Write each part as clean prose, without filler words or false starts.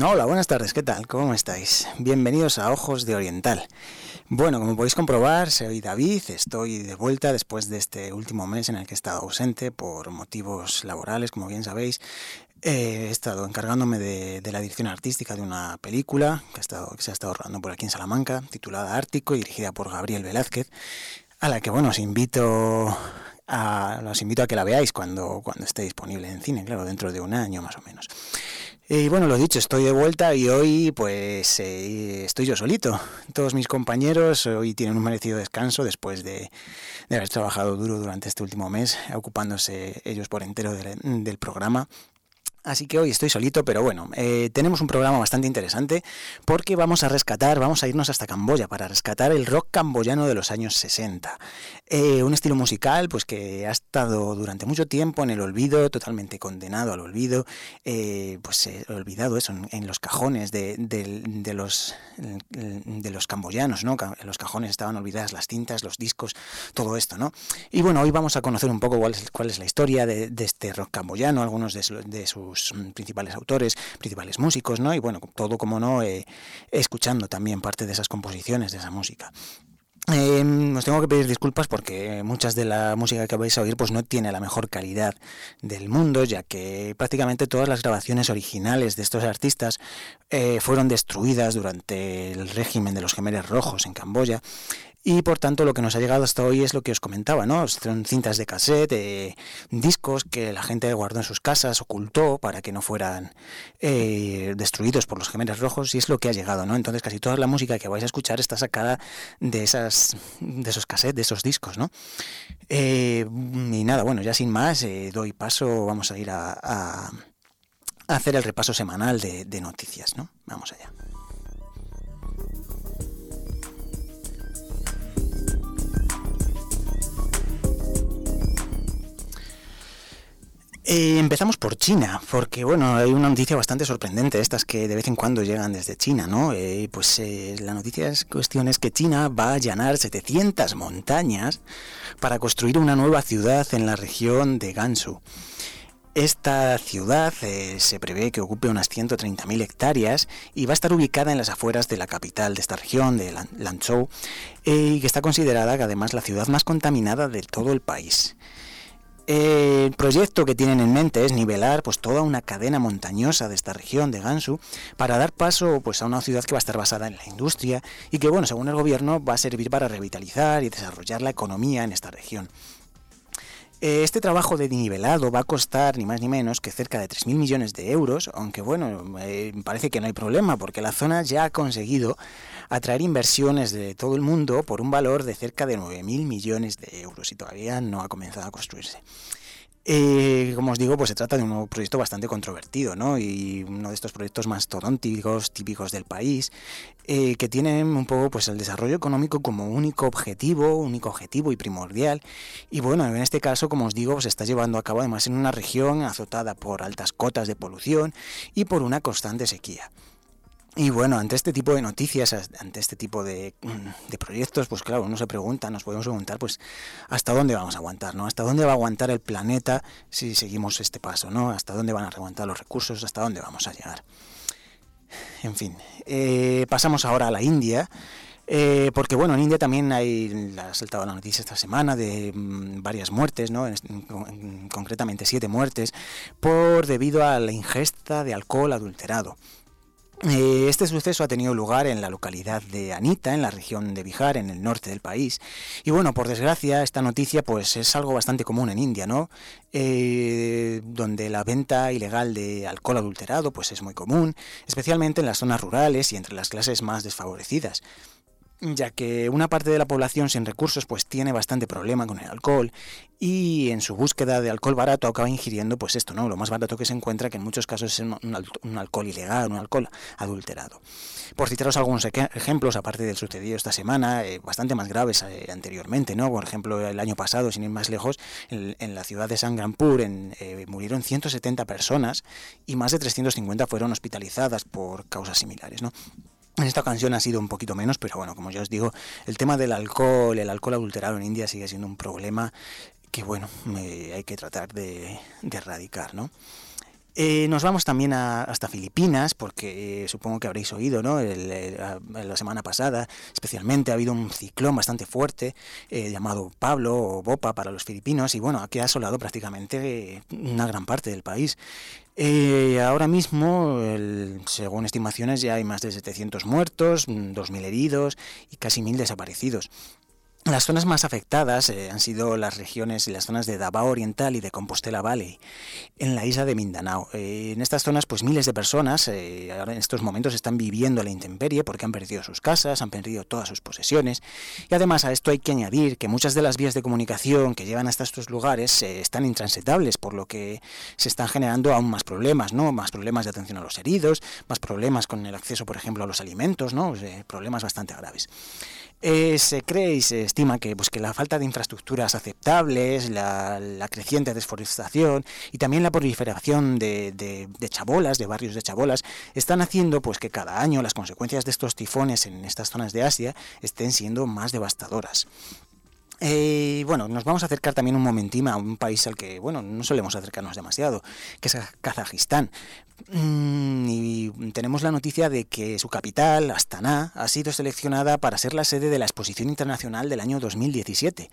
Hola, buenas tardes, ¿qué tal? ¿Cómo estáis? Bienvenidos a Ojos de Oriental. Bueno, como podéis comprobar, soy David, estoy de vuelta después de este último mes en el que he estado ausente por motivos laborales, como bien sabéis. He estado encargándome de la dirección artística de una película que se ha estado rodando por aquí en Salamanca, titulada Ártico y dirigida por Gabriel Velázquez, a la que, bueno, los invito a que la veáis cuando esté disponible en cine, claro, dentro de un año más o menos. Y bueno, lo dicho, estoy de vuelta y hoy pues estoy yo solito. Todos mis compañeros hoy tienen un merecido descanso después de haber trabajado duro durante este último mes, ocupándose ellos por entero del programa. Así que hoy estoy solito, pero bueno, tenemos un programa bastante interesante porque vamos a irnos hasta Camboya para rescatar el rock camboyano de los años 60. Un estilo musical pues que ha estado durante mucho tiempo en el olvido, totalmente condenado al olvido, olvidado eso en los cajones de los camboyanos, ¿no? En los cajones estaban olvidadas las cintas, los discos, todo esto, ¿no? Y bueno, hoy vamos a conocer un poco cuál es la historia de este rock camboyano, algunos de sus principales autores, principales músicos, ¿no? Y bueno, todo como no, escuchando también parte de esas composiciones, de esa música. Os tengo que pedir disculpas porque muchas de la música que vais a oír pues no tiene la mejor calidad del mundo, ya que prácticamente todas las grabaciones originales de estos artistas fueron destruidas durante el régimen de los Khmeres Rojos en Camboya. Y por tanto lo que nos ha llegado hasta hoy es lo que os comentaba, ¿no? Son cintas de cassette, discos que la gente guardó en sus casas, ocultó para que no fueran destruidos por los Khmeres Rojos, y es lo que ha llegado, ¿no? Entonces casi toda la música que vais a escuchar está sacada de esos cassettes, de esos discos, ¿no? Y nada, bueno, ya sin más, doy paso, vamos a ir a hacer el repaso semanal de noticias, ¿no? Vamos allá. Empezamos por China, porque bueno, hay una noticia bastante sorprendente, estas que de vez en cuando llegan desde China, ¿no? La noticia cuestión es que China va a allanar 700 montañas para construir una nueva ciudad en la región de Gansu. Esta ciudad se prevé que ocupe unas 130.000 hectáreas y va a estar ubicada en las afueras de la capital de esta región, de Lanzhou, y que está considerada además la ciudad más contaminada de todo el país. El proyecto que tienen en mente es nivelar pues toda una cadena montañosa de esta región de Gansu para dar paso pues a una ciudad que va a estar basada en la industria y que, bueno, según el gobierno va a servir para revitalizar y desarrollar la economía en esta región. Este trabajo de nivelado va a costar ni más ni menos que cerca de 3.000 millones de euros, aunque bueno, parece que no hay problema porque la zona ya ha conseguido atraer inversiones de todo el mundo por un valor de cerca de 9.000 millones de euros y todavía no ha comenzado a construirse. Como os digo, pues se trata de un nuevo proyecto bastante controvertido, ¿no? Y uno de estos proyectos mastodónticos, típicos del país, que tienen un poco pues el desarrollo económico como único objetivo y primordial. Y bueno, en este caso, como os digo, se está llevando a cabo además en una región azotada por altas cotas de polución y por una constante sequía. Y bueno, ante este tipo de noticias, ante este tipo de proyectos, pues claro, nos podemos preguntar, pues, ¿hasta dónde vamos a aguantar, no? ¿Hasta dónde va a aguantar el planeta si seguimos este paso, no? ¿Hasta dónde van a aguantar los recursos? ¿Hasta dónde vamos a llegar? En fin, pasamos ahora a la India, porque bueno, en India también ha saltado la noticia esta semana de varias muertes, ¿no? Concretamente 7 muertes, debido a la ingesta de alcohol adulterado. Este suceso ha tenido lugar en la localidad de Anita, en la región de Bihar, en el norte del país. Y bueno, por desgracia, esta noticia pues es algo bastante común en India, ¿no? Donde la venta ilegal de alcohol adulterado pues es muy común, especialmente en las zonas rurales y entre las clases más desfavorecidas, ya que una parte de la población sin recursos pues tiene bastante problema con el alcohol y en su búsqueda de alcohol barato acaba ingiriendo pues esto, ¿no? Lo más barato que se encuentra, que en muchos casos es un alcohol ilegal, un alcohol adulterado. Por citaros algunos ejemplos, aparte del sucedido esta semana, bastante más graves anteriormente, ¿no? Por ejemplo, el año pasado, sin ir más lejos, en la ciudad de Sangrampur murieron 170 personas y más de 350 fueron hospitalizadas por causas similares, ¿no? En esta ocasión ha sido un poquito menos, pero bueno, como ya os digo, el tema del alcohol, el alcohol adulterado en India sigue siendo un problema que, bueno, hay que tratar de erradicar, ¿no? Nos vamos también hasta Filipinas, porque supongo que habréis oído, ¿no? La semana pasada, especialmente, ha habido un ciclón bastante fuerte llamado Pablo o Bopa para los filipinos, y bueno, aquí ha asolado prácticamente una gran parte del país. Ahora mismo, según estimaciones, ya hay más de 700 muertos, 2.000 heridos y casi 1.000 desaparecidos. Las zonas más afectadas han sido las regiones y las zonas de Davao Oriental y de Compostela Valley, en la isla de Mindanao. En estas zonas, pues miles de personas ahora en estos momentos están viviendo a la intemperie porque han perdido sus casas, han perdido todas sus posesiones. Y además a esto hay que añadir que muchas de las vías de comunicación que llevan hasta estos lugares están intransitables, por lo que se están generando aún más problemas, ¿no? Más problemas de atención a los heridos, más problemas con el acceso, por ejemplo, a los alimentos, ¿no? Problemas bastante graves. Se cree y se estima que la falta de infraestructuras aceptables, la creciente desforestación y también la proliferación de chabolas, de barrios de chabolas, están haciendo pues que cada año las consecuencias de estos tifones en estas zonas de Asia estén siendo más devastadoras. Bueno, nos vamos a acercar también un momentín a un país al que, bueno, no solemos acercarnos demasiado, que es Kazajistán. Y tenemos la noticia de que su capital, Astana, ha sido seleccionada para ser la sede de la Exposición Internacional del año 2017.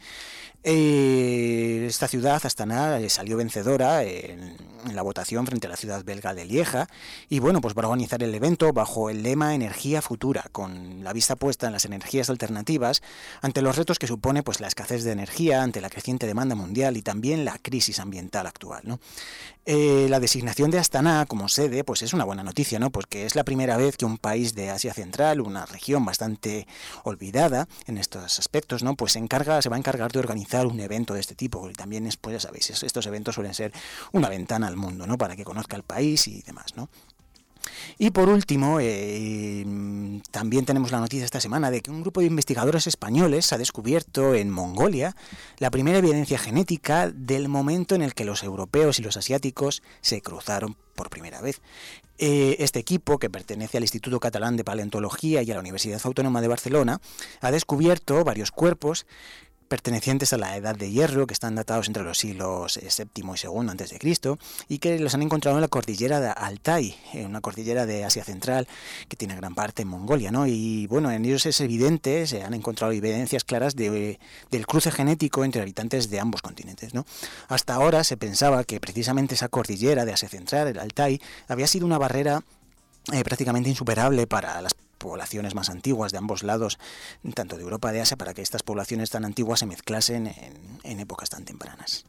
Esta ciudad, Astana, salió vencedora en la votación frente a la ciudad belga de Lieja y bueno, pues va a organizar el evento bajo el lema Energía Futura, con la vista puesta en las energías alternativas ante los retos que supone pues la escasez de energía, ante la creciente demanda mundial y también la crisis ambiental actual, ¿no? La designación de Astana como sede pues es una buena noticia, ¿no? Porque es la primera vez que un país de Asia Central, una región bastante olvidada en estos aspectos, ¿no? Pues se va a encargar de organizar un evento de este tipo. Y también pues ya sabéis, estos eventos suelen ser una ventana al mundo, ¿no? Para que conozca el país y demás, ¿no? Y por último, también tenemos la noticia esta semana de que un grupo de investigadores españoles ha descubierto en Mongolia la primera evidencia genética del momento en el que los europeos y los asiáticos se cruzaron por primera vez. Este equipo, que pertenece al Instituto Catalán de Paleontología y a la Universidad Autónoma de Barcelona, ha descubierto varios cuerpos pertenecientes a la Edad de Hierro, que están datados entre los siglos VII y II a.C., y que los han encontrado en la cordillera de Altai, una cordillera de Asia Central que tiene gran parte en Mongolia, ¿no? Y bueno, en ellos es evidente, se han encontrado evidencias claras del cruce genético entre habitantes de ambos continentes, ¿no? Hasta ahora se pensaba que precisamente esa cordillera de Asia Central, el Altai, había sido una barrera prácticamente insuperable para las poblaciones más antiguas de ambos lados, tanto de Europa como de Asia, para que estas poblaciones tan antiguas se mezclasen en épocas tan tempranas.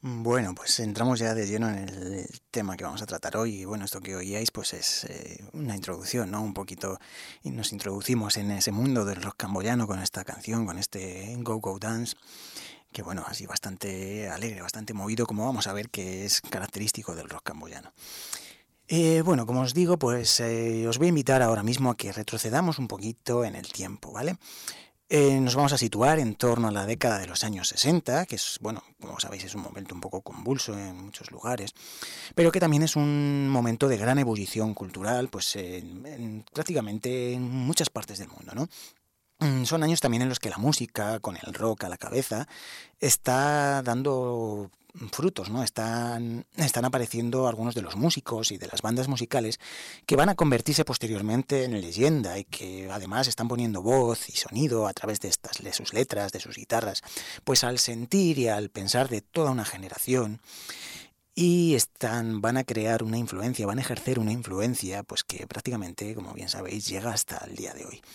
Bueno, pues entramos ya de lleno en el tema que vamos a tratar hoy. Y bueno, esto que oíais pues es una introducción, ¿no? Un poquito, y nos introducimos en ese mundo del rock camboyano con esta canción, con este Go Go Dance, que bueno, así bastante alegre, bastante movido, como vamos a ver que es característico del rock camboyano. Bueno, como os digo, pues os voy a invitar ahora mismo a que retrocedamos un poquito en el tiempo, ¿vale? Nos vamos a situar en torno a la década de los años 60, que es, bueno, como sabéis, es un momento un poco convulso en muchos lugares, pero que también es un momento de gran ebullición cultural, pues prácticamente en muchas partes del mundo, ¿no? Son años también en los que la música, con el rock a la cabeza, está dando frutos, ¿no? Están apareciendo algunos de los músicos y de las bandas musicales que van a convertirse posteriormente en leyenda y que además están poniendo voz y sonido a través de sus letras, de sus guitarras, pues al sentir y al pensar de toda una generación. Y van a crear una influencia, van a ejercer una influencia, pues que prácticamente, como bien sabéis, llega hasta el día de hoy.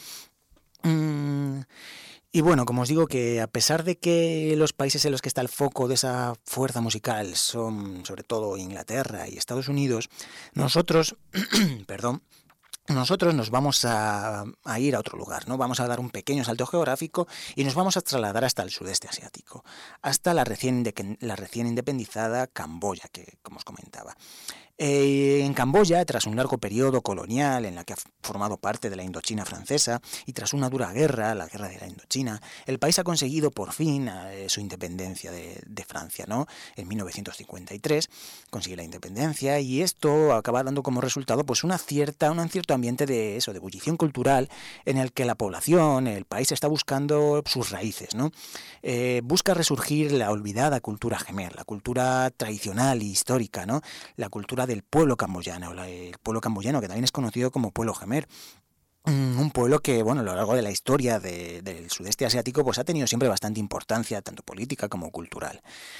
Y bueno, como os digo, que a pesar de que los países en los que está el foco de esa fuerza musical son sobre todo Inglaterra y Estados Unidos, nosotros, perdón, nosotros nos vamos a ir a otro lugar, ¿no? Vamos a dar un pequeño salto geográfico y nos vamos a trasladar hasta el sudeste asiático, hasta la recién independizada Camboya, que como os comentaba. En Camboya, tras un largo periodo colonial en la que ha formado parte de la Indochina francesa y tras una dura guerra, la guerra de la Indochina, el país ha conseguido por fin su independencia de Francia, ¿no? En 1953 consigue la independencia y esto acaba dando como resultado pues un cierto ambiente de ebullición cultural en el que la población, el país está buscando sus raíces, ¿no? Busca resurgir la olvidada cultura jemer, la cultura tradicional e histórica, ¿no? La cultura del pueblo camboyano, el pueblo camboyano que también es conocido como pueblo jemer. Un pueblo que, bueno, a lo largo de la historia del sudeste asiático pues ha tenido siempre bastante importancia, tanto política como cultural.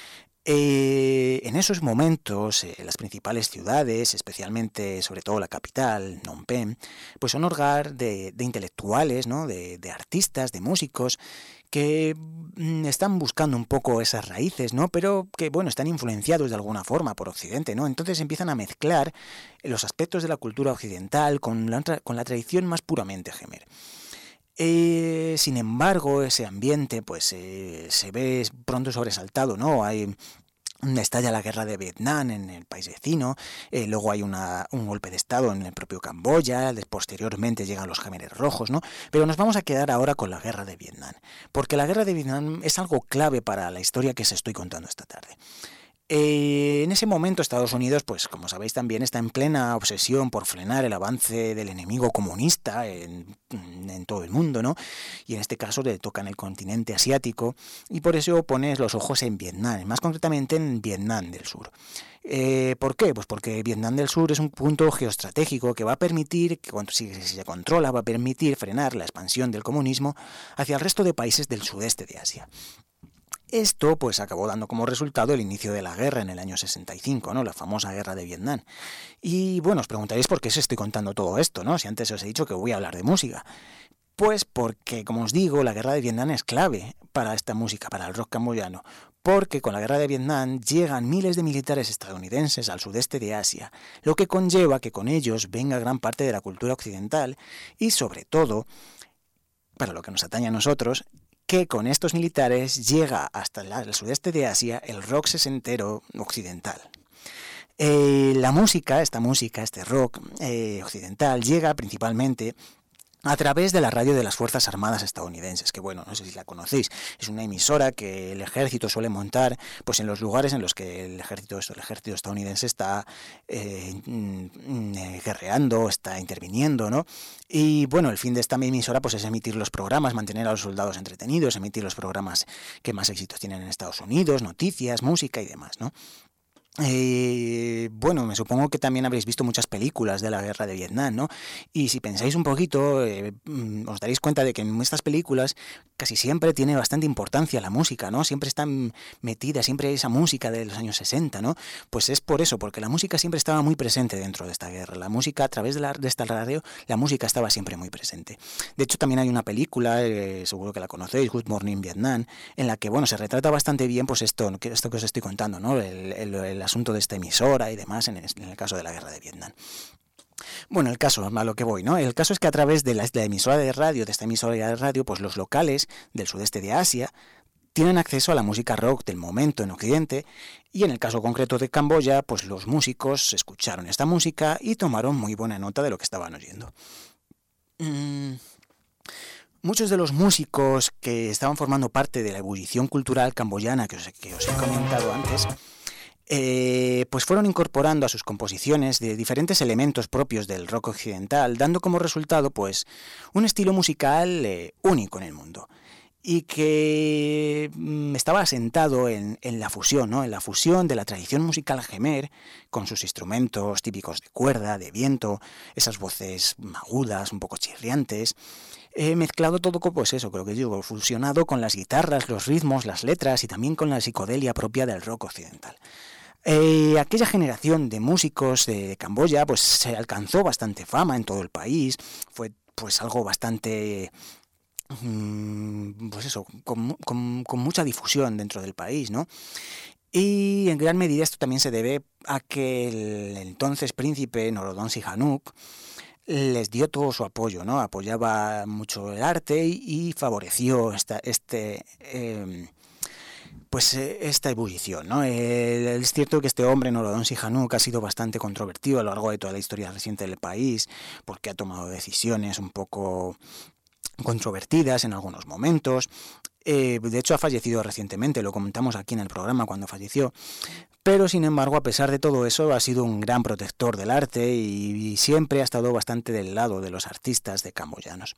En esos momentos, las principales ciudades, especialmente, sobre todo la capital, Phnom Penh, pues son hogar de intelectuales, ¿no? de artistas, de músicos, que están buscando un poco esas raíces, ¿no? Pero que, bueno, están influenciados de alguna forma por Occidente, ¿no? Entonces empiezan a mezclar los aspectos de la cultura occidental con la tradición más puramente jemer. Sin embargo, ese ambiente pues se ve pronto sobresaltado, ¿no? Estalla la guerra de Vietnam en el país vecino, luego hay un golpe de estado en el propio Camboya, posteriormente llegan los Khmeres rojos, ¿no? Pero nos vamos a quedar ahora con la guerra de Vietnam, porque la guerra de Vietnam es algo clave para la historia que os estoy contando esta tarde. En ese momento Estados Unidos, pues como sabéis también, está en plena obsesión por frenar el avance del enemigo comunista en todo el mundo, ¿no? Y en este caso le toca en el continente asiático y por eso pone los ojos en Vietnam, más concretamente en Vietnam del Sur. ¿Por qué? Pues porque Vietnam del Sur es un punto geoestratégico que va a permitir, si se controla, va a permitir frenar la expansión del comunismo hacia el resto de países del sudeste de Asia. Esto pues acabó dando como resultado el inicio de la guerra en el año 65, ¿no? La famosa guerra de Vietnam. Y bueno, os preguntaréis por qué os estoy contando todo esto, ¿no? Si antes os he dicho que voy a hablar de música. Pues porque, como os digo, la guerra de Vietnam es clave para esta música, para el rock camboyano, porque con la guerra de Vietnam llegan miles de militares estadounidenses al sudeste de Asia, lo que conlleva que con ellos venga gran parte de la cultura occidental y, sobre todo, para lo que nos atañe a nosotros, que con estos militares llega hasta el sudeste de Asia el rock sesentero occidental. Este rock occidental llega principalmente a través de la radio de las Fuerzas Armadas estadounidenses, que bueno, no sé si la conocéis, es una emisora que el ejército suele montar pues en los lugares en los que el ejército estadounidense está guerreando, está interviniendo, ¿no? Y bueno, el fin de esta emisora pues es emitir los programas, mantener a los soldados entretenidos, emitir los programas que más éxitos tienen en Estados Unidos, noticias, música y demás, ¿no? Bueno, me supongo que también habréis visto muchas películas de la guerra de Vietnam, ¿no? Y si pensáis un poquito, os daréis cuenta de que en estas películas casi siempre tiene bastante importancia la música, ¿no? Siempre están metida, siempre hay esa música de los años 60, ¿no? Pues es por eso, porque la música siempre estaba muy presente dentro de esta guerra. La música, a través de esta radio, la música estaba siempre muy presente. De hecho, también hay una película, seguro que la conocéis, Good Morning Vietnam, en la que, bueno, se retrata bastante bien, pues esto que os estoy contando, ¿no? El asunto de esta emisora y demás en el caso de la guerra de Vietnam. Bueno, el caso, a lo que voy, ¿no? El caso es que a través de la emisora de radio, de esta emisora de radio, pues los locales del sudeste de Asia tienen acceso a la música rock del momento en Occidente, y en el caso concreto de Camboya, pues los músicos escucharon esta música y tomaron muy buena nota de lo que estaban oyendo. Muchos de los músicos que estaban formando parte de la ebullición cultural camboyana que os he comentado antes, pues fueron incorporando a sus composiciones de diferentes elementos propios del rock occidental, dando como resultado pues un estilo musical único en el mundo y que estaba asentado en la fusión, ¿no? En la fusión de la tradición musical jemer con sus instrumentos típicos de cuerda, de viento, esas voces agudas, un poco chirriantes. He mezclado todo con, pues eso, creo que digo, fusionado con las guitarras, los ritmos, las letras y también con la psicodelia propia del rock occidental. Aquella generación de músicos de Camboya pues se alcanzó bastante fama en todo el país, fue pues algo bastante, pues eso, con mucha difusión dentro del país, ¿no? Y en gran medida esto también se debe a que el entonces príncipe Norodom Sihanouk les dio todo su apoyo, ¿no? Apoyaba mucho el arte y favoreció esta ebullición, ¿no? Es cierto que este hombre, Norodom Sihanouk, ha sido bastante controvertido a lo largo de toda la historia reciente del país, porque ha tomado decisiones un poco controvertidas en algunos momentos. De hecho, ha fallecido recientemente, lo comentamos aquí en el programa cuando falleció. Pero, sin embargo, a pesar de todo eso, ha sido un gran protector del arte y siempre ha estado bastante del lado de los artistas de camboyanos.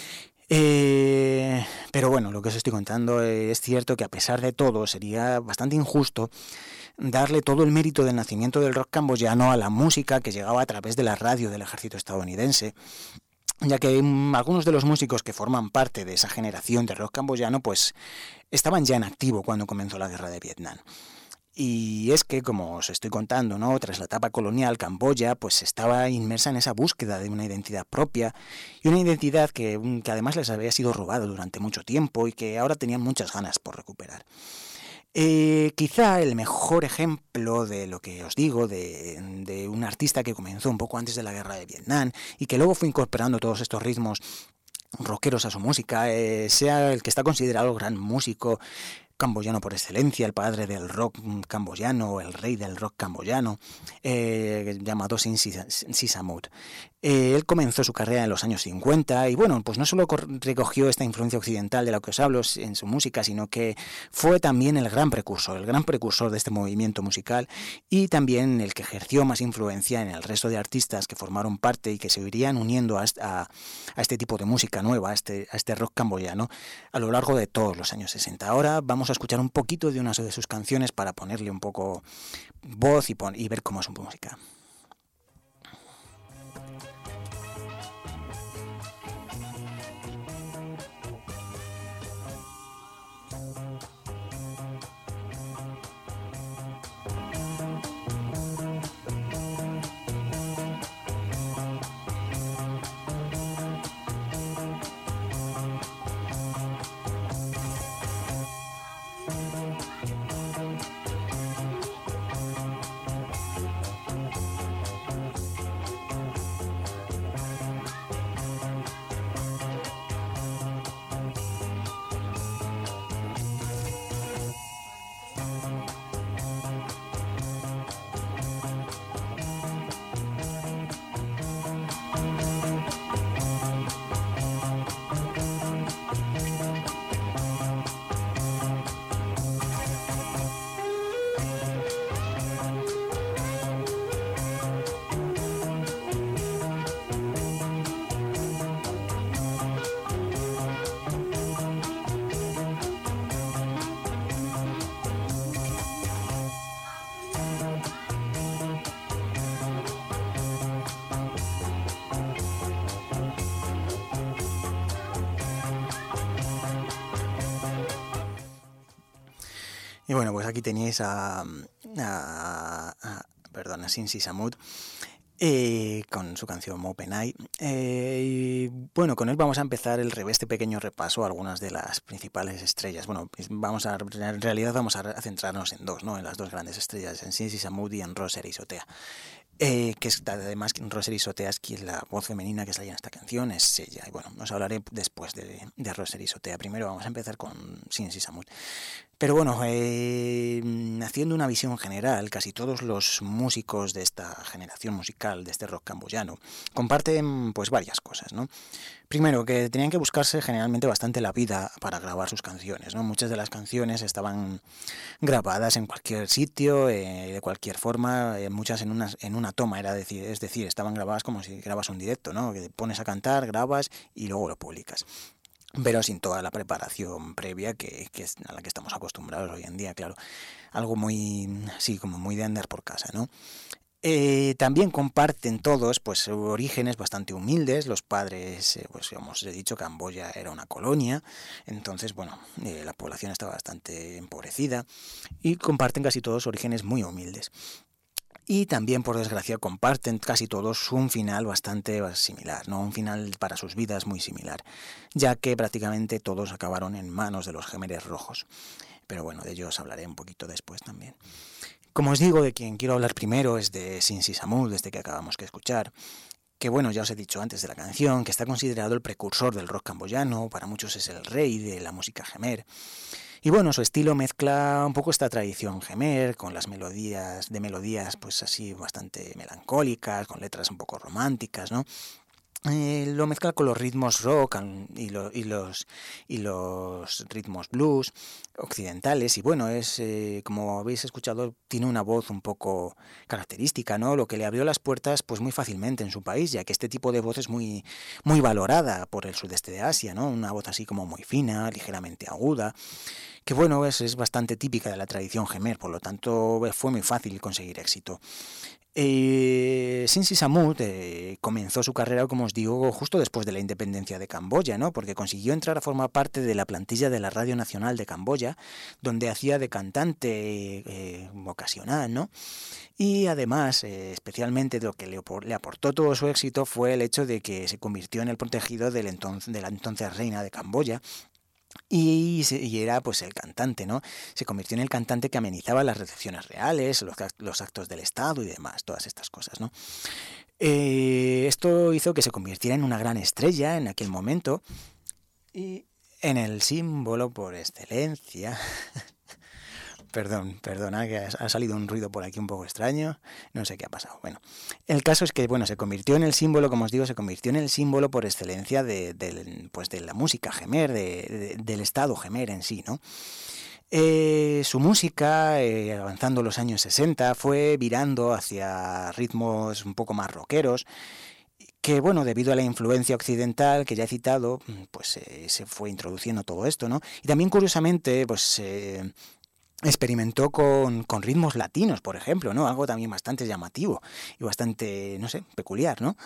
Pero bueno, lo que os estoy contando es cierto que a pesar de todo sería bastante injusto darle todo el mérito del nacimiento del rock camboyano a la música que llegaba a través de la radio del ejército estadounidense, ya que algunos de los músicos que forman parte de esa generación de rock camboyano pues estaban ya en activo cuando comenzó la guerra de Vietnam. Y es que, como os estoy contando, ¿no? Tras la etapa colonial, Camboya pues estaba inmersa en esa búsqueda de una identidad propia y una identidad que además les había sido robada durante mucho tiempo y que ahora tenían muchas ganas por recuperar. Quizá el mejor ejemplo de lo que os digo, de un artista que comenzó un poco antes de la guerra de Vietnam y que luego fue incorporando todos estos ritmos rockeros a su música, sea el que está considerado gran músico camboyano por excelencia, el padre del rock camboyano, el rey del rock camboyano, llamado Sin Sisamut. Él comenzó su carrera en los años 50 y bueno, pues no solo recogió esta influencia occidental de la que os hablo en su música, sino que fue también el gran precursor de este movimiento musical y también el que ejerció más influencia en el resto de artistas que formaron parte y que se irían uniendo a este tipo de música nueva, a este rock camboyano a lo largo de todos los años 60. Ahora vamos a escuchar un poquito de una de sus canciones para ponerle un poco voz y ver cómo es su música. Y bueno, pues aquí tenéis a Cincy Samud, con su canción Open Eye. Y bueno, con él vamos a empezar este pequeño repaso a algunas de las principales estrellas. Bueno, en realidad vamos a centrarnos en dos, ¿no? En las dos grandes estrellas, en Cincy Samud y en Roser Isotea. Que es además Roser Isotea, es quien la voz femenina que sale en esta canción es ella. Y bueno, os hablaré después de Roser Isotea. Primero vamos a empezar con Cincy Samud. Pero bueno, haciendo una visión general, casi todos los músicos de esta generación musical, de este rock camboyano, comparten pues varias cosas, ¿no? Primero, que tenían que buscarse generalmente bastante la vida para grabar sus canciones, ¿no? Muchas de las canciones estaban grabadas en cualquier sitio, de cualquier forma, muchas en una toma, es decir, estaban grabadas como si grabas un directo, ¿no? Que te pones a cantar, grabas y luego lo publicas. Pero sin toda la preparación previa que es a la que estamos acostumbrados hoy en día, claro. Algo muy, sí, como muy de andar por casa, ¿no? También comparten todos pues orígenes bastante humildes. Los padres, pues como os he dicho, Camboya era una colonia, entonces bueno, la población estaba bastante empobrecida y comparten casi todos orígenes muy humildes. Y también, por desgracia, comparten casi todos un final bastante similar, ¿no? Un final para sus vidas muy similar, ya que prácticamente todos acabaron en manos de los Jemeres Rojos. Pero bueno, de ello os hablaré un poquito después también. Como os digo, de quien quiero hablar primero es de Cincy Samud, este que acabamos de escuchar, que bueno, ya os he dicho antes de la canción, que está considerado el precursor del rock camboyano, para muchos es el rey de la música jemer. Y bueno, su estilo mezcla un poco esta tradición jemer con las melodías pues así bastante melancólicas, con letras un poco románticas, ¿no? Lo mezcla con los ritmos rock y los ritmos blues occidentales y bueno, es como habéis escuchado, tiene una voz un poco característica, ¿no? Lo que le abrió las puertas pues muy fácilmente en su país, ya que este tipo de voz es muy valorada por el sudeste de Asia, ¿no? Una voz así como muy fina, ligeramente aguda, que bueno, es bastante típica de la tradición jemer, por lo tanto fue muy fácil conseguir éxito. Cincy Samud comenzó su carrera, como os digo, justo después de la independencia de Camboya, ¿no? Porque consiguió entrar a formar parte de la plantilla de la Radio Nacional de Camboya, donde hacía de cantante ocasional, ¿no? Y además, especialmente lo que le aportó todo su éxito fue el hecho de que se convirtió en el protegido de la entonces reina de Camboya, y era pues el cantante, ¿no? Se convirtió en el cantante que amenizaba las recepciones reales, los actos del Estado y demás, todas estas cosas, ¿no? Esto hizo que se convirtiera en una gran estrella en aquel momento y en el símbolo por excelencia. Perdona, que ha salido un ruido por aquí un poco extraño, no sé qué ha pasado. Bueno, el caso es que, bueno, se convirtió en el símbolo, como os digo, se convirtió en el símbolo por excelencia de la música jemer, del estado jemer en sí, ¿no? Su música, avanzando los años 60, fue virando hacia ritmos un poco más rockeros, que bueno, debido a la influencia occidental que ya he citado, pues se fue introduciendo todo esto, ¿no? Y también, curiosamente, pues experimentó con ritmos latinos, por ejemplo, ¿no? Algo también bastante llamativo y bastante, no sé, peculiar, ¿no?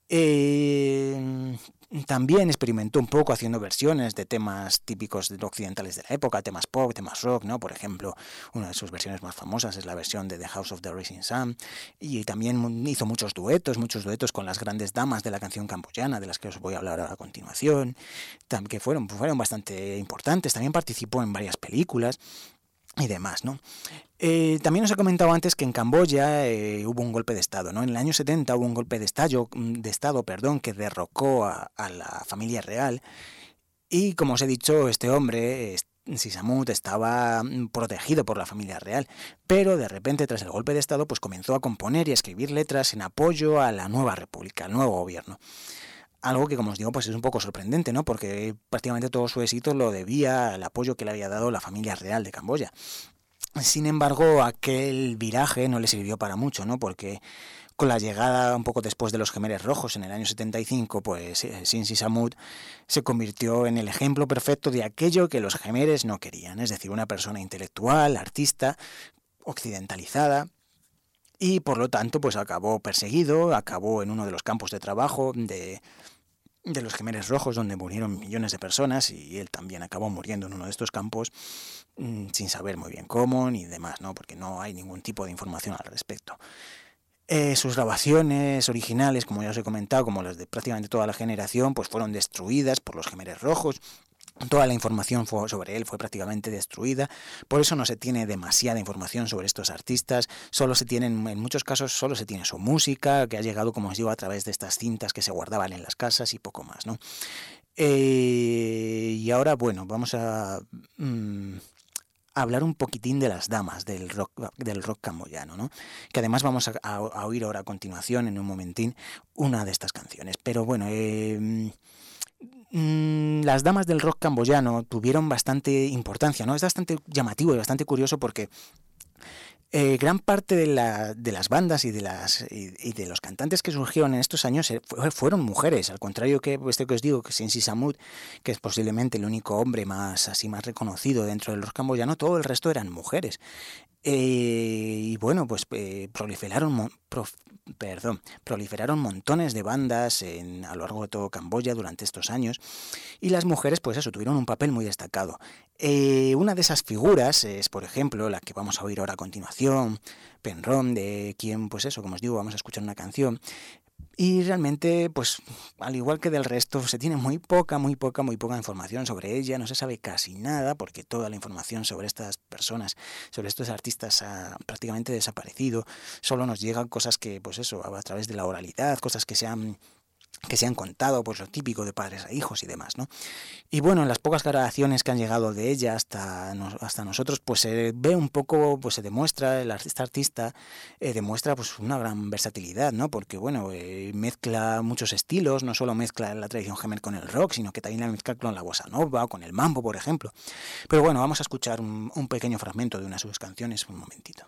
También experimentó un poco haciendo versiones de temas típicos occidentales de la época, temas pop, temas rock, ¿no? Por ejemplo, una de sus versiones más famosas es la versión de The House of the Rising Sun, y también hizo muchos duetos con las grandes damas de la canción camboyana, de las que os voy a hablar ahora a continuación, que fueron bastante importantes. También participó en varias películas y demás, ¿no? También os he comentado antes que en Camboya hubo un golpe de Estado, ¿no? En el año 70 hubo un golpe de Estado, que derrocó a la familia real y, como os he dicho, este hombre, Cincy Samud, estaba protegido por la familia real, pero de repente, tras el golpe de Estado, pues comenzó a componer y a escribir letras en apoyo a la nueva república, al nuevo gobierno. Algo que, como os digo, pues es un poco sorprendente, ¿no? Porque prácticamente todo su éxito lo debía al apoyo que le había dado la familia real de Camboya. Sin embargo, aquel viraje no le sirvió para mucho, ¿no? Porque con la llegada un poco después de los Jemeres Rojos en el año 75, pues Cincy Samud se convirtió en el ejemplo perfecto de aquello que los Jemeres no querían, es decir, una persona intelectual, artista, occidentalizada, y por lo tanto pues acabó perseguido, acabó en uno de los campos de trabajo de de los Jemeres Rojos, donde murieron millones de personas, y él también acabó muriendo en uno de estos campos, sin saber muy bien cómo ni demás, ¿no? Porque no hay ningún tipo de información al respecto. Sus grabaciones originales, como ya os he comentado, como las de prácticamente toda la generación, pues fueron destruidas por los Jemeres Rojos. Toda la información sobre él fue prácticamente destruida, por eso no se tiene demasiada información sobre estos artistas, solo se tienen, en muchos casos solo se tiene su música, que ha llegado, como os digo, a través de estas cintas que se guardaban en las casas y poco más, ¿no? Y ahora, bueno, vamos a hablar un poquitín de las damas del rock camboyano, ¿no? Que además vamos a oír ahora a continuación, en un momentín, una de estas canciones. Pero bueno, las damas del rock camboyano tuvieron bastante importancia, ¿no? Es bastante llamativo y bastante curioso porque gran parte de las bandas y de los cantantes que surgieron en estos años fueron mujeres, al contrario que que os digo, que Shensi Samut, que es posiblemente el único hombre más reconocido dentro del rock camboyano, todo el resto eran mujeres. Y bueno, pues proliferaron montones de bandas a lo largo de todo Camboya durante estos años, y las mujeres, pues eso, tuvieron un papel muy destacado. Una de esas figuras es, por ejemplo, la que vamos a oír ahora a continuación, Penrom, de quien, pues eso, como os digo, vamos a escuchar una canción. Y realmente, pues, al igual que del resto, se tiene muy poca información sobre ella, no se sabe casi nada, porque toda la información sobre estas personas, sobre estos artistas, ha prácticamente desaparecido. Solo nos llegan cosas que, pues eso, a través de la oralidad, cosas que se han contado, pues lo típico de padres a hijos y demás, ¿no? Y bueno, en las pocas grabaciones que han llegado de ella hasta nosotros, pues se ve un poco, pues se demuestra, esta artista demuestra pues una gran versatilidad, ¿no? Porque bueno, mezcla muchos estilos, no solo mezcla la tradición jemer con el rock, sino que también la mezcla con la bossa nova o con el mambo, por ejemplo. Pero bueno, vamos a escuchar un pequeño fragmento de una de sus canciones, un momentito.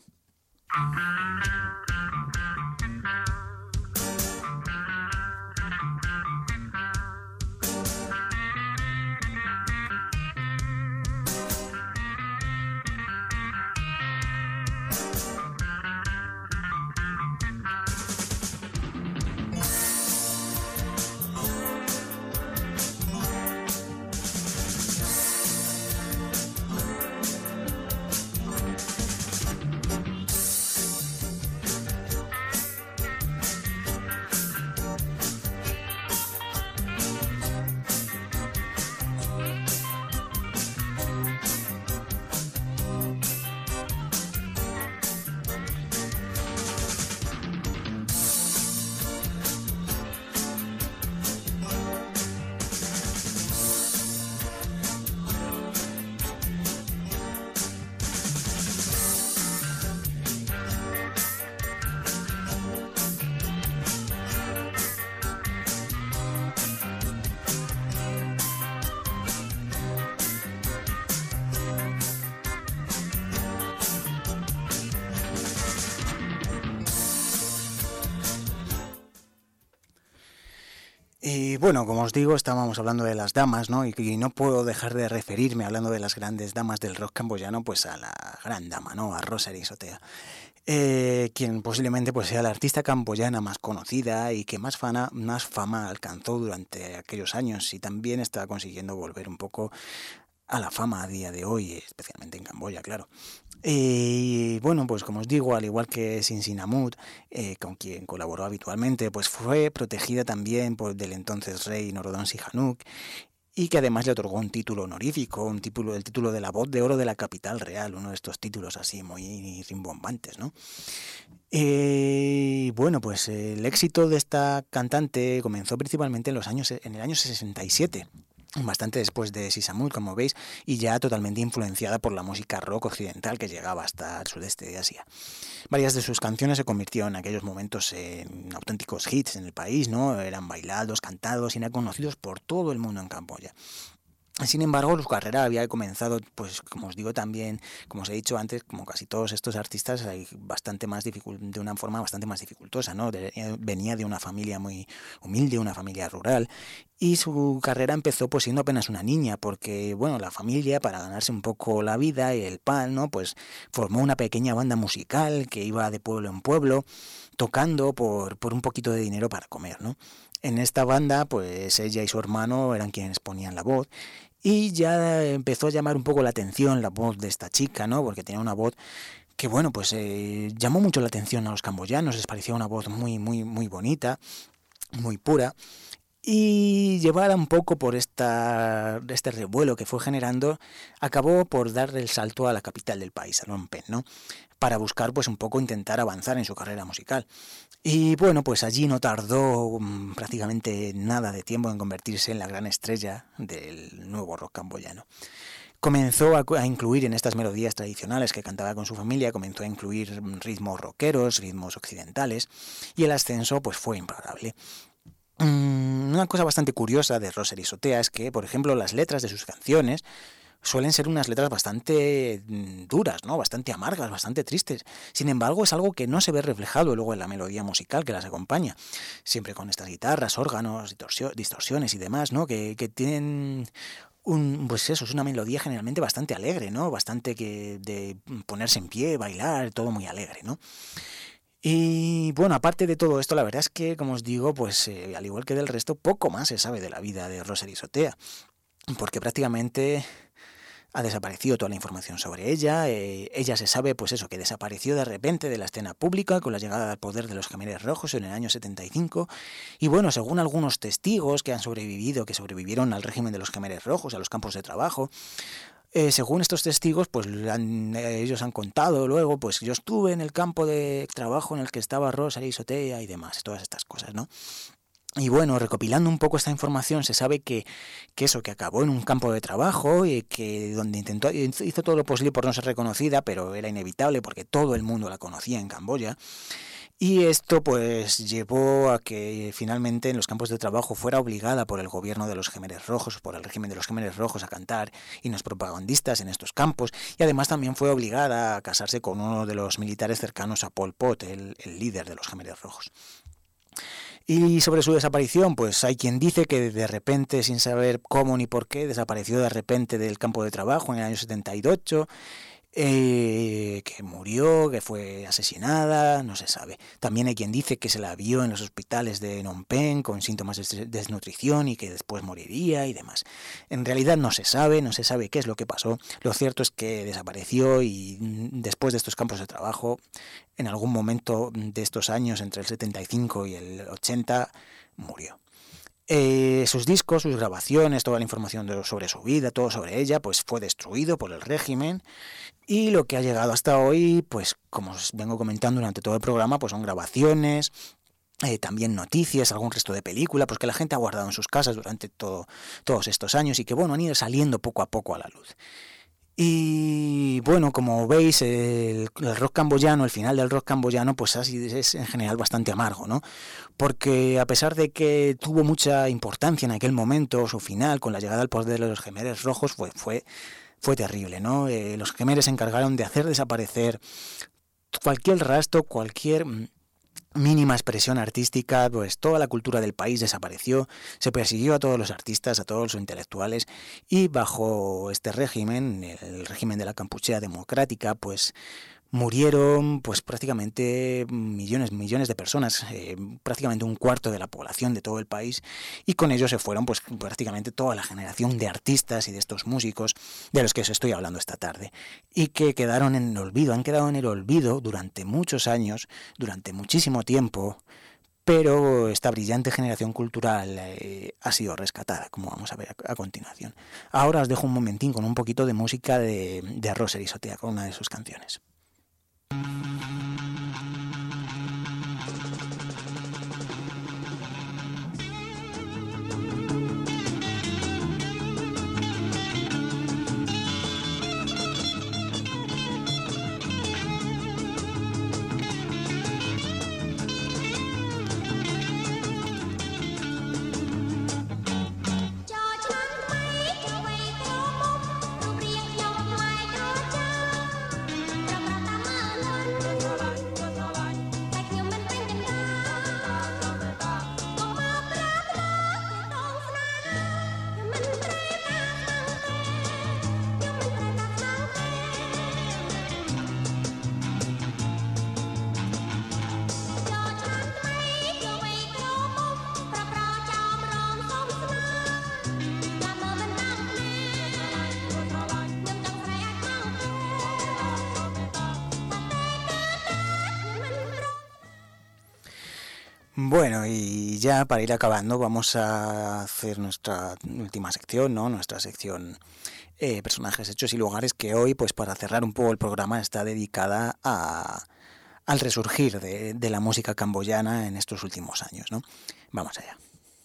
Y bueno, como os digo, estábamos hablando de las damas, ¿no? Y no puedo dejar de referirme, hablando de las grandes damas del rock camboyano, pues a la gran dama, ¿no? A Rosary Sotea. Quien posiblemente pues sea la artista camboyana más conocida y que más fama alcanzó durante aquellos años, y también está consiguiendo volver un poco a la fama a día de hoy, especialmente en Camboya, claro. Y bueno, pues como os digo, al igual que Shensi Samut, con quien colaboró habitualmente, pues fue protegida también del entonces rey Norodom Sihanouk, y que además le otorgó un título honorífico, el título de la voz de oro de la capital real, uno de estos títulos así muy rimbombantes, ¿no? Bueno, pues el éxito de esta cantante comenzó principalmente en el año 67. Bastante después de Shensi Samut, como veis, y ya totalmente influenciada por la música rock occidental que llegaba hasta el sudeste de Asia. Varias de sus canciones se convirtieron en aquellos momentos en auténticos hits en el país, ¿no? Eran bailados, cantados y eran conocidos por todo el mundo en Camboya. Sin embargo, su carrera había comenzado, pues como os digo también, como os he dicho antes, como casi todos estos artistas, de una forma bastante más dificultosa, ¿no? Venía de una familia muy humilde, una familia rural, y su carrera empezó pues siendo apenas una niña, porque bueno, la familia, para ganarse un poco la vida y el pan, ¿no? Pues formó una pequeña banda musical que iba de pueblo en pueblo, tocando por un poquito de dinero para comer, ¿no? En esta banda, pues ella y su hermano eran quienes ponían la voz, y ya empezó a llamar un poco la atención la voz de esta chica, ¿no? Porque tenía una voz que, bueno, pues llamó mucho la atención a los camboyanos, les parecía una voz muy, muy, muy bonita, muy pura. Y llevada un poco por este revuelo que fue generando, acabó por dar el salto a la capital del país, a Phnom Penh, ¿no? Para buscar pues un poco intentar avanzar en su carrera musical. Y bueno, pues allí no tardó prácticamente nada de tiempo en convertirse en la gran estrella del nuevo rock camboyano. Comenzó a incluir en estas melodías tradicionales que cantaba con su familia, comenzó a incluir ritmos rockeros, ritmos occidentales, y el ascenso pues fue imparable. Una cosa bastante curiosa de Rosery Sotea es que, por ejemplo, las letras de sus canciones suelen ser unas letras bastante duras, ¿no? Bastante amargas, bastante tristes. Sin embargo, es algo que no se ve reflejado luego en la melodía musical que las acompaña. Siempre con estas guitarras, órganos, distorsiones y demás, ¿no? Que tienen pues eso, es una melodía generalmente bastante alegre, ¿no? Bastante de ponerse en pie, bailar, todo muy alegre, ¿no? Y bueno, aparte de todo esto, la verdad es que, como os digo, pues al igual que del resto, poco más se sabe de la vida de Rosery Sotea, porque prácticamente ha desaparecido toda la información sobre ella. Ella se sabe, pues eso, que desapareció de repente de la escena pública con la llegada al poder de los Khmeres Rojos en el año 75. Y bueno, según algunos testigos que sobrevivieron al régimen de los Khmeres Rojos, a los campos de trabajo, según estos testigos, pues ellos han contado luego, pues yo estuve en el campo de trabajo en el que estaba Rosery Sotea y demás, todas estas cosas, ¿no? Y bueno, recopilando un poco esta información, se sabe que acabó en un campo de trabajo y que donde hizo todo lo posible por no ser reconocida, pero era inevitable porque todo el mundo la conocía en Camboya. Y esto pues llevó a que finalmente en los campos de trabajo fuera obligada por el gobierno de los Khmeres Rojos, por el régimen de los Khmeres Rojos, a cantar himnos propagandistas en estos campos, y además también fue obligada a casarse con uno de los militares cercanos a Pol Pot, el líder de los Khmeres Rojos. Y sobre su desaparición, pues hay quien dice que de repente, sin saber cómo ni por qué, desapareció de repente del campo de trabajo en el año 78, que murió, que fue asesinada, no se sabe. También hay quien dice que se la vio en los hospitales de Phnom Penh con síntomas de desnutrición y que después moriría y demás. En realidad no se sabe qué es lo que pasó. Lo cierto es que desapareció y después de estos campos de trabajo, en algún momento de estos años, entre el 75 y el 80, murió. Sus discos, sus grabaciones, toda la información sobre su vida, todo sobre ella, pues fue destruido por el régimen, y lo que ha llegado hasta hoy, pues como os vengo comentando durante todo el programa, pues son grabaciones, también noticias, algún resto de película, pues que la gente ha guardado en sus casas durante todos estos años y que bueno, han ido saliendo poco a poco a la luz. Y bueno, como veis, el rock camboyano, el final del rock camboyano, pues es en general bastante amargo, ¿no? Porque a pesar de que tuvo mucha importancia en aquel momento, su final, con la llegada al poder de los Khmeres Rojos, fue terrible, ¿no? Los Khmeres se encargaron de hacer desaparecer cualquier rastro, cualquier mínima expresión artística, pues toda la cultura del país desapareció, se persiguió a todos los artistas, a todos los intelectuales, y bajo este régimen, el régimen de la Kampuchea democrática, pues murieron pues prácticamente millones de personas, prácticamente un cuarto de la población de todo el país, y con ello se fueron pues prácticamente toda la generación de artistas y de estos músicos de los que os estoy hablando esta tarde, y que quedaron en el olvido, han quedado en el olvido durante muchos años, durante muchísimo tiempo, pero esta brillante generación cultural ha sido rescatada, como vamos a ver a continuación. Ahora os dejo un momentín con un poquito de música de Rosery Sotea, con una de sus canciones. Bueno, y ya para ir acabando vamos a hacer nuestra última sección, ¿no? Nuestra sección personajes, hechos y lugares, que hoy, pues para cerrar un poco el programa, está dedicada al resurgir de la música camboyana en estos últimos años, ¿no? Vamos allá.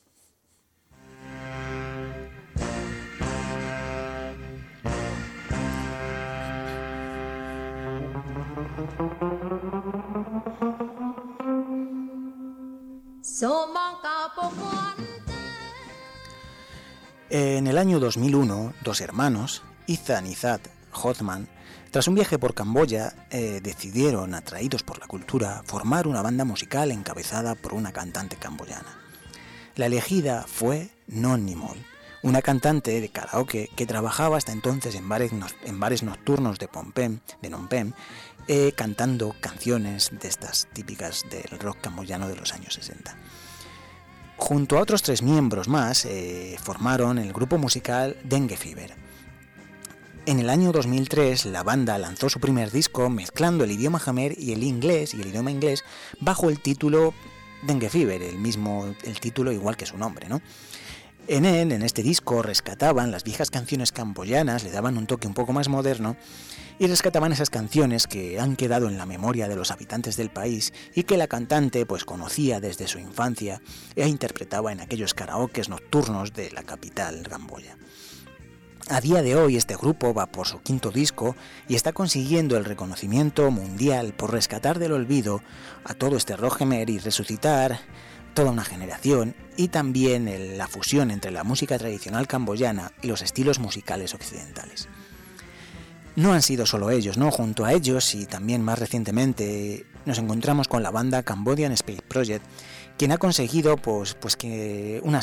En el año 2001, dos hermanos, Ithan y Thad Hothman, tras un viaje por Camboya, decidieron, atraídos por la cultura, formar una banda musical encabezada por una cantante camboyana. La elegida fue Non Nimol, una cantante de karaoke que trabajaba hasta entonces en bares nocturnos de Phnom Penh, cantando canciones de estas típicas del rock camboyano de los años 60. Junto a otros 3 miembros más, formaron el grupo musical Dengue Fever. En el año 2003, la banda lanzó su primer disco mezclando el idioma Khmer y el idioma inglés, bajo el título Dengue Fever, el título igual que su nombre, ¿no? En este disco, rescataban las viejas canciones camboyanas, le daban un toque un poco más moderno, y rescataban esas canciones que han quedado en la memoria de los habitantes del país y que la cantante pues conocía desde su infancia e interpretaba en aquellos karaokes nocturnos de la capital, Camboya. A día de hoy este grupo va por su 5º disco y está consiguiendo el reconocimiento mundial por rescatar del olvido a todo este rock khmer y resucitar toda una generación, y también la fusión entre la música tradicional camboyana y los estilos musicales occidentales. No han sido solo ellos, ¿no? Junto a ellos, y también más recientemente, nos encontramos con la banda Cambodian Space Project, quien ha conseguido una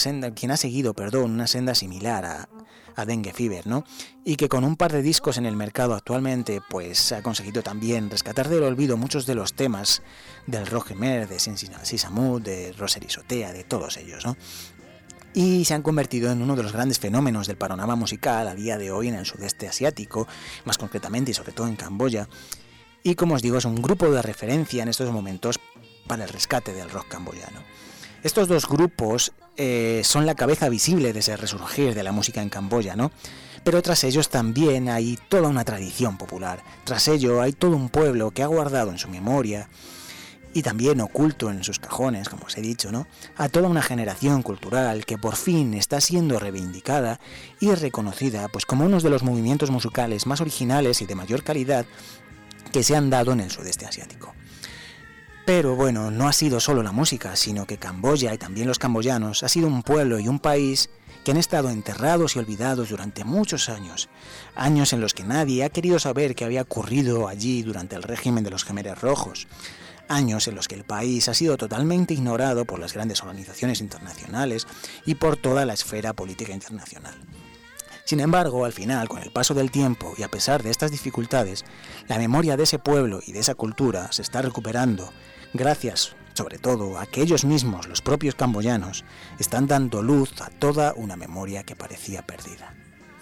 senda similar a Dengue Fever, ¿no? Y que con un par de discos en el mercado actualmente, pues ha conseguido también rescatar del olvido muchos de los temas del rock khmer, de Sisamud, de Rosary Sotea, de todos ellos, ¿no? Y se han convertido en uno de los grandes fenómenos del panorama musical a día de hoy en el sudeste asiático, más concretamente y sobre todo en Camboya. Y como os digo, es un grupo de referencia en estos momentos para el rescate del rock camboyano. Estos dos grupos son la cabeza visible de ese resurgir de la música en Camboya, ¿no? Pero tras ellos también hay toda una tradición popular. Tras ello hay todo un pueblo que ha guardado en su memoria y también oculto en sus cajones, como os he dicho, ¿no?, a toda una generación cultural que por fin está siendo reivindicada y reconocida pues como uno de los movimientos musicales más originales y de mayor calidad que se han dado en el sudeste asiático. Pero bueno, no ha sido solo la música, sino que Camboya y también los camboyanos ha sido un pueblo y un país que han estado enterrados y olvidados durante muchos años, años en los que nadie ha querido saber qué había ocurrido allí durante el régimen de los Khmeres Rojos, años en los que el país ha sido totalmente ignorado por las grandes organizaciones internacionales y por toda la esfera política internacional. Sin embargo, al final, con el paso del tiempo y a pesar de estas dificultades, la memoria de ese pueblo y de esa cultura se está recuperando gracias, sobre todo, a que ellos mismos, los propios camboyanos, están dando luz a toda una memoria que parecía perdida.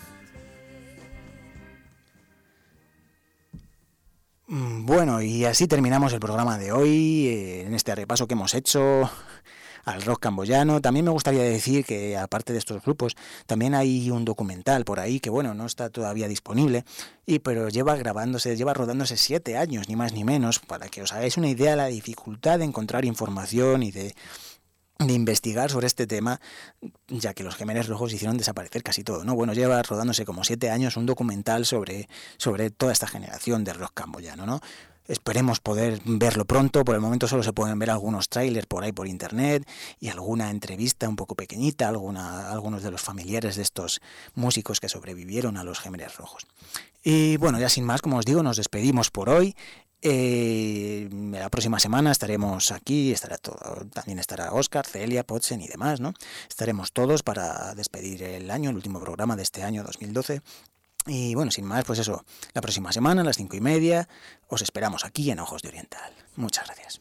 Bueno, y así terminamos el programa de hoy, en este repaso que hemos hecho al rock camboyano. También me gustaría decir que, aparte de estos grupos, también hay un documental por ahí que, bueno, no está todavía disponible, pero lleva rodándose 7 años, ni más ni menos, para que os hagáis una idea de la dificultad de encontrar información y de investigar sobre este tema, ya que los Khmeres Rojos hicieron desaparecer casi todo, ¿no? Bueno, lleva rodándose como 7 años un documental sobre toda esta generación del rock camboyano, ¿no? Esperemos poder verlo pronto. Por el momento solo se pueden ver algunos trailers por ahí por internet y alguna entrevista un poco pequeñita, algunos de los familiares de estos músicos que sobrevivieron a los Khmeres Rojos. Y bueno, ya sin más, como os digo, nos despedimos por hoy. La próxima semana estaremos aquí, también estará Óscar, Celia, Potzen y demás, ¿no? Estaremos todos para despedir el año, el último programa de este año 2012. Y bueno, sin más, pues eso, la próxima semana a las 5:30 os esperamos aquí en Ojos de Oriental. Muchas gracias.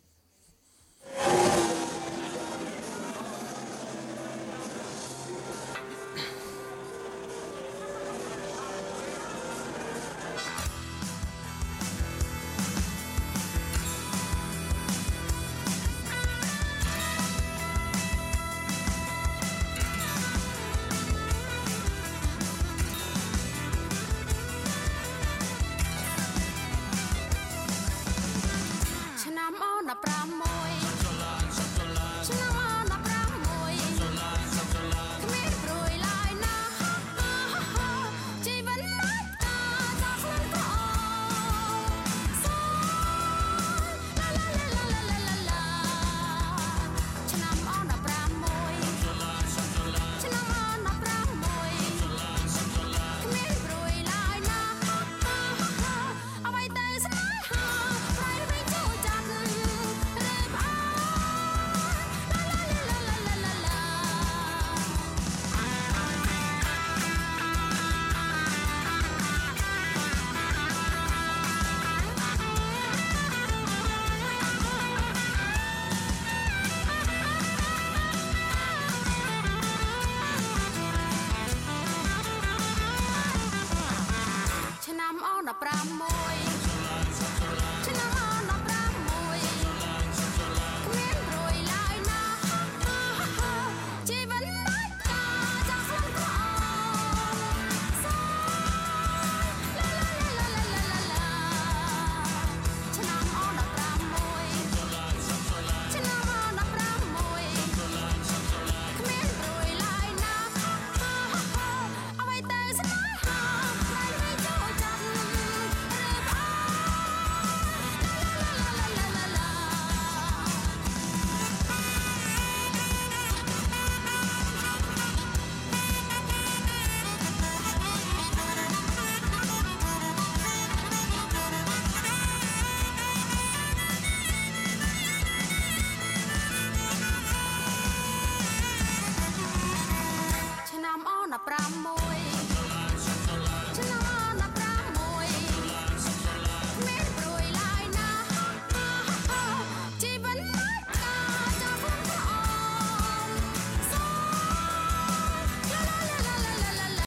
5